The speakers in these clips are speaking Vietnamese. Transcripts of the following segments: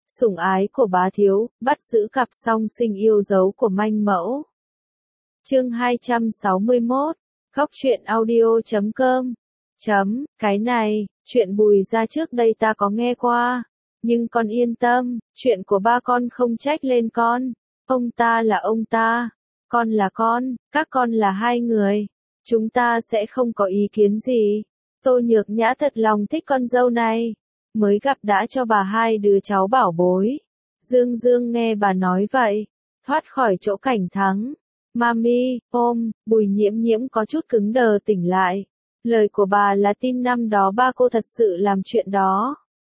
Sủng ái của bá thiếu, bắt giữ cặp song sinh yêu dấu của manh mẫu. Chương 261, Góc truyện audio.com. Cái này, chuyện Bùi Gia trước đây ta có nghe qua. Nhưng con yên tâm, chuyện của ba con không trách lên con. Ông ta là ông ta, con là con, các con là hai người. Chúng ta sẽ không có ý kiến gì. Tô Nhược Nhã thật lòng thích con dâu này. Mới gặp đã cho bà hai đứa cháu bảo bối. Dương Dương nghe bà nói vậy, thoát khỏi chỗ Cảnh Thắng. Mami, ôm, Bùi Nhiễm Nhiễm có chút cứng đờ tỉnh lại. Lời của bà là tin năm đó ba cô thật sự làm chuyện đó.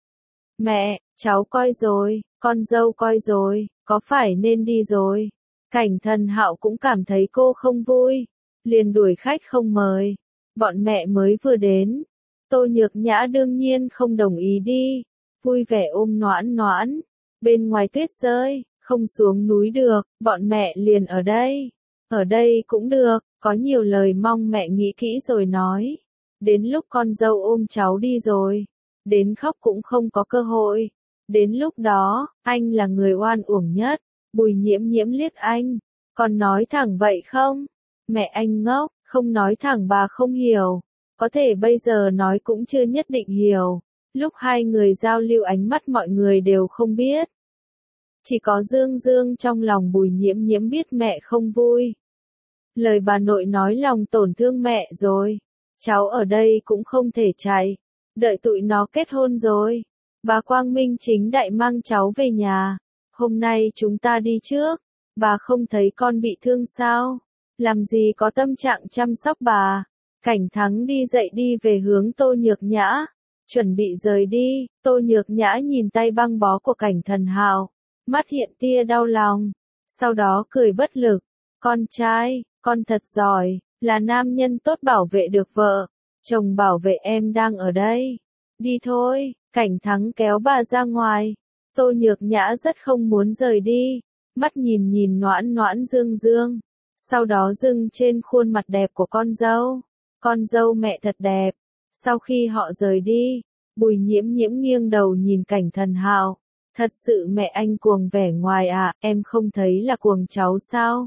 Mẹ, cháu coi rồi, con dâu coi rồi, có phải nên đi rồi. Cảnh Thần Hạo cũng cảm thấy cô không vui, liền đuổi khách không mời. Bọn mẹ mới vừa đến. Tô Nhược Nhã đương nhiên không đồng ý đi, vui vẻ ôm Noãn Noãn. Bên ngoài tuyết rơi, không xuống núi được, bọn mẹ liền ở đây. Ở đây cũng được, có nhiều lời mong mẹ nghĩ kỹ rồi nói. Đến lúc con dâu ôm cháu đi rồi, đến khóc cũng không có cơ hội. Đến lúc đó, anh là người oan uổng nhất. Bùi Nhiễm Nhiễm liếc anh, con nói thẳng vậy không? Mẹ anh ngốc, không nói thẳng bà không hiểu. Có thể bây giờ nói cũng chưa nhất định hiểu. Lúc hai người giao lưu ánh mắt mọi người đều không biết. Chỉ có Dương Dương trong lòng Bùi Nhiễm Nhiễm biết mẹ không vui. Lời bà nội nói lòng tổn thương mẹ rồi. Cháu ở đây cũng không thể chạy. Đợi tụi nó kết hôn rồi. Bà Quang Minh chính đại mang cháu về nhà. Hôm nay chúng ta đi trước. Bà không thấy con bị thương sao? Làm gì có tâm trạng chăm sóc bà? Cảnh Thắng đi dậy đi về hướng Tô Nhược Nhã. Chuẩn bị rời đi, Tô Nhược Nhã nhìn tay băng bó của Cảnh Thần Hạo. Mắt hiện tia đau lòng. Sau đó cười bất lực. Con trai, con thật giỏi, là nam nhân tốt bảo vệ được vợ. Chồng bảo vệ em đang ở đây. Đi thôi, Cảnh Thắng kéo bà ra ngoài. Tô Nhược Nhã rất không muốn rời đi. Mắt nhìn nhìn Noãn Noãn Dương Dương. Sau đó dừng trên khuôn mặt đẹp của con dâu. Con dâu mẹ thật đẹp. Sau khi họ rời đi, Bùi Nhiễm Nhiễm nghiêng đầu nhìn Cảnh Thần Hạo. Thật sự mẹ anh cuồng vẻ ngoài à, em không thấy là cuồng cháu sao?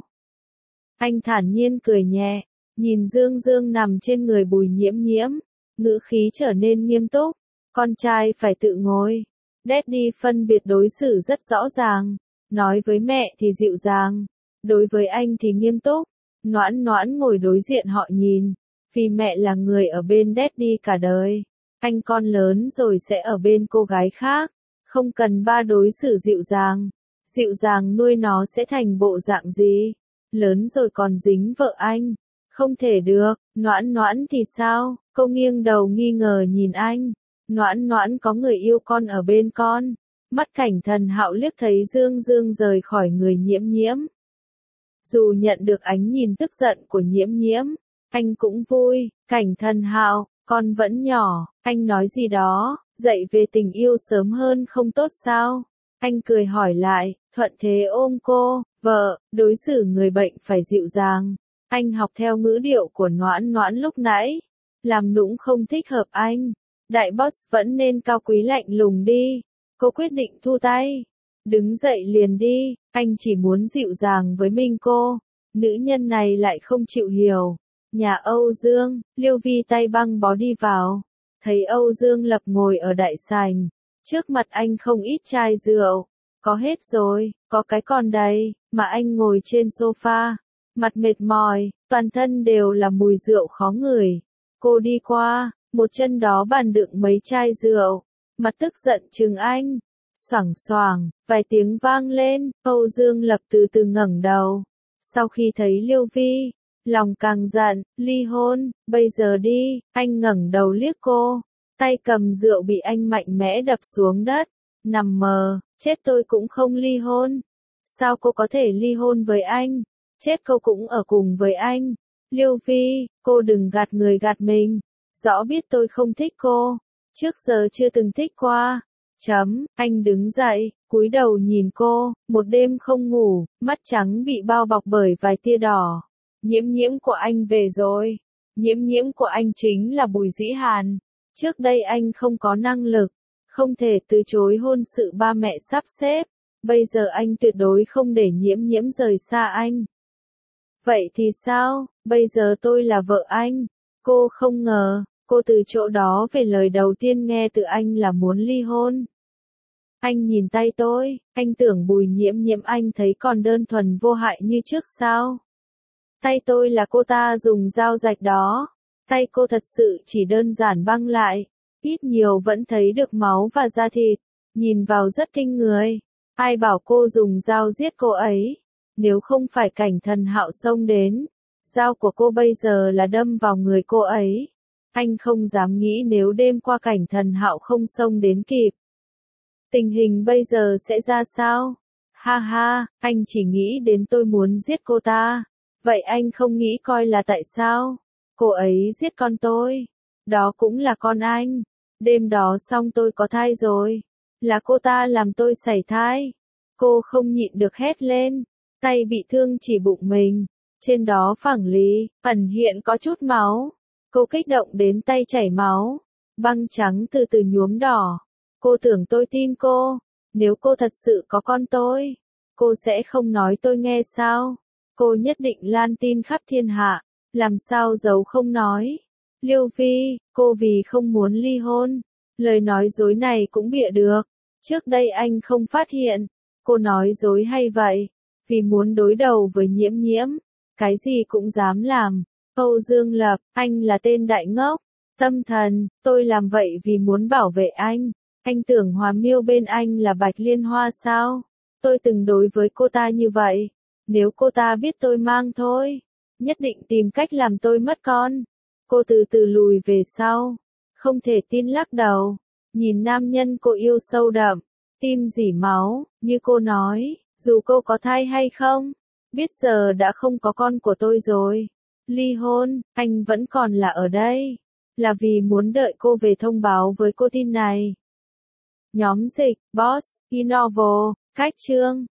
Anh thản nhiên cười nhẹ, nhìn Dương Dương nằm trên người Bùi Nhiễm Nhiễm, ngữ khí trở nên nghiêm túc. Con trai phải tự ngồi. Daddy phân biệt đối xử rất rõ ràng. Nói với mẹ thì dịu dàng, đối với anh thì nghiêm túc. Noãn Noãn ngồi đối diện họ nhìn. Vì mẹ là người ở bên Daddy cả đời. Anh con lớn rồi sẽ ở bên cô gái khác. Không cần ba đối xử dịu dàng. Dịu dàng nuôi nó sẽ thành bộ dạng gì? Lớn rồi còn dính vợ anh. Không thể được. Noãn Noãn thì sao? Cô nghiêng đầu nghi ngờ nhìn anh. Noãn Noãn có người yêu con ở bên con. Mắt Cảnh Thần Hạo liếc thấy Dương Dương rời khỏi người Nhiễm Nhiễm. Dù nhận được ánh nhìn tức giận của Nhiễm Nhiễm, anh cũng vui. Cảnh Thần Hạo, con vẫn nhỏ, anh nói gì đó, dạy về tình yêu sớm hơn không tốt sao? Anh cười hỏi lại, thuận thế ôm cô, vợ, đối xử người bệnh phải dịu dàng. Anh học theo ngữ điệu của Noãn Noãn lúc nãy. Làm nũng không thích hợp anh. Đại boss vẫn nên cao quý lạnh lùng đi. Cô quyết định thu tay. Đứng dậy liền đi, anh chỉ muốn dịu dàng với Minh cô. Nữ nhân này lại không chịu hiểu. Nhà Âu Dương, Liêu Vi tay băng bó đi vào. Thấy Âu Dương Lập ngồi ở đại sảnh. Trước mặt anh không ít chai rượu. Có hết rồi, có cái còn đây, mà anh ngồi trên sofa. Mặt mệt mỏi, toàn thân đều là mùi rượu khó ngửi. Cô đi qua, một chân đó bàn đựng mấy chai rượu. Mặt tức giận trừng anh. Xoảng xoảng, vài tiếng vang lên, Âu Dương Lập từ từ ngẩng đầu. Sau khi thấy Liêu Vi, lòng càng giận, ly hôn, bây giờ đi, anh ngẩng đầu liếc cô. Tay cầm rượu bị anh mạnh mẽ đập xuống đất. Nằm mờ, chết tôi cũng không ly hôn. Sao cô có thể ly hôn với anh? Chết cô cũng ở cùng với anh. Liêu Vi, cô đừng gạt người gạt mình. Rõ biết tôi không thích cô. Trước giờ chưa từng thích qua. Anh đứng dậy, cúi đầu nhìn cô, một đêm không ngủ, mắt trắng bị bao bọc bởi vài tia đỏ. Nhiễm Nhiễm của anh về rồi. Nhiễm Nhiễm của anh chính là Bùi Dĩ Hàn. Trước đây anh không có năng lực, Không thể từ chối hôn sự ba mẹ sắp xếp. Bây giờ anh tuyệt đối không để Nhiễm Nhiễm rời xa anh. Vậy thì sao, bây giờ tôi là vợ anh. Cô không ngờ, cô từ chỗ đó về lời đầu tiên nghe từ anh là muốn ly hôn. Anh nhìn tay tôi, anh tưởng Bùi Nhiễm Nhiễm anh thấy còn đơn thuần vô hại như trước sao? Tay tôi là cô ta dùng dao rạch đó. Tay cô thật sự chỉ đơn giản băng lại, ít nhiều vẫn thấy được máu và da thịt, nhìn vào rất kinh người. Ai bảo cô dùng dao giết cô ấy? Nếu không phải Cảnh Thần Hạo xông đến, dao của cô bây giờ là đâm vào người cô ấy. Anh không dám nghĩ nếu đêm qua Cảnh Thần Hạo không xông đến kịp. Tình hình bây giờ sẽ ra sao? Ha ha, anh chỉ nghĩ đến tôi muốn giết cô ta. Vậy anh không nghĩ coi là tại sao? Cô ấy giết con tôi. Đó cũng là con anh. Đêm đó xong tôi có thai rồi. Là cô ta làm tôi sảy thai. Cô không nhịn được hét lên. Tay bị thương chỉ bụng mình. Trên đó phẳng lì, ẩn hiện có chút máu. Cô kích động đến tay chảy máu. Băng trắng từ từ nhuốm đỏ. Cô tưởng tôi tin cô. Nếu cô thật sự có con tôi, cô sẽ không nói tôi nghe sao? Cô nhất định lan tin khắp thiên hạ. Làm sao giấu không nói? Liêu Phi, cô vì không muốn ly hôn. Lời nói dối này cũng bịa được. Trước đây anh không phát hiện. Cô nói dối hay vậy? Vì muốn đối đầu với Nhiễm Nhiễm. Cái gì cũng dám làm. Âu Dương Lập, anh là tên đại ngốc. Tâm thần, tôi làm vậy vì muốn bảo vệ anh. Anh tưởng Hòa Miêu bên anh là Bạch Liên Hoa sao? Tôi từng đối với cô ta như vậy. Nếu cô ta biết tôi mang thôi, nhất định tìm cách làm tôi mất con. Cô từ từ lùi về sau. Không thể tin lắc đầu. Nhìn nam nhân cô yêu sâu đậm. Tim rỉ máu, như cô nói, dù cô có thai hay không. Biết giờ đã không có con của tôi rồi. Ly hôn, anh vẫn còn là ở đây. Là vì muốn đợi cô về thông báo với cô tin này. Nhóm dịch, Boss, Inovo, Cách chương.